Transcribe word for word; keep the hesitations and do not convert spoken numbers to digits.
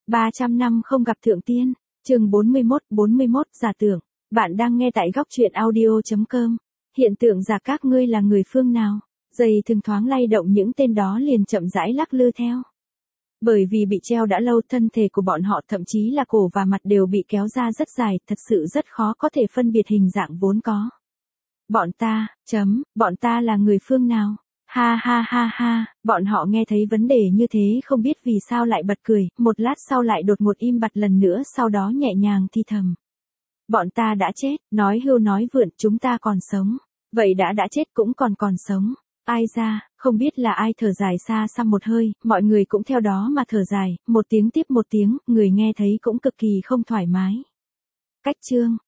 ba trăm năm không gặp thượng tiên, chương bốn mươi mốt, bốn mươi mốt giả tưởng. Bạn đang nghe tại góc truyện audio chấm com. Hiện tượng giả các ngươi là người phương nào? Dây thường thoáng lay động, những tên đó liền chậm rãi lắc lư theo. Bởi vì bị treo đã lâu, thân thể của bọn họ thậm chí là cổ và mặt đều bị kéo ra rất dài, thật sự rất khó có thể phân biệt hình dạng vốn có. Bọn ta, chấm, bọn ta là người phương nào? Ha ha ha ha, bọn họ nghe thấy vấn đề như thế không biết vì sao lại bật cười, một lát sau lại đột ngột im bặt lần nữa, sau đó nhẹ nhàng thì thầm. Bọn ta đã chết, nói hưu nói vượn, chúng ta còn sống. Vậy đã đã chết cũng còn còn sống. Ai ra, không biết là ai thở dài xa xăm một hơi, mọi người cũng theo đó mà thở dài, một tiếng tiếp một tiếng, người nghe thấy cũng cực kỳ không thoải mái. Cách chương,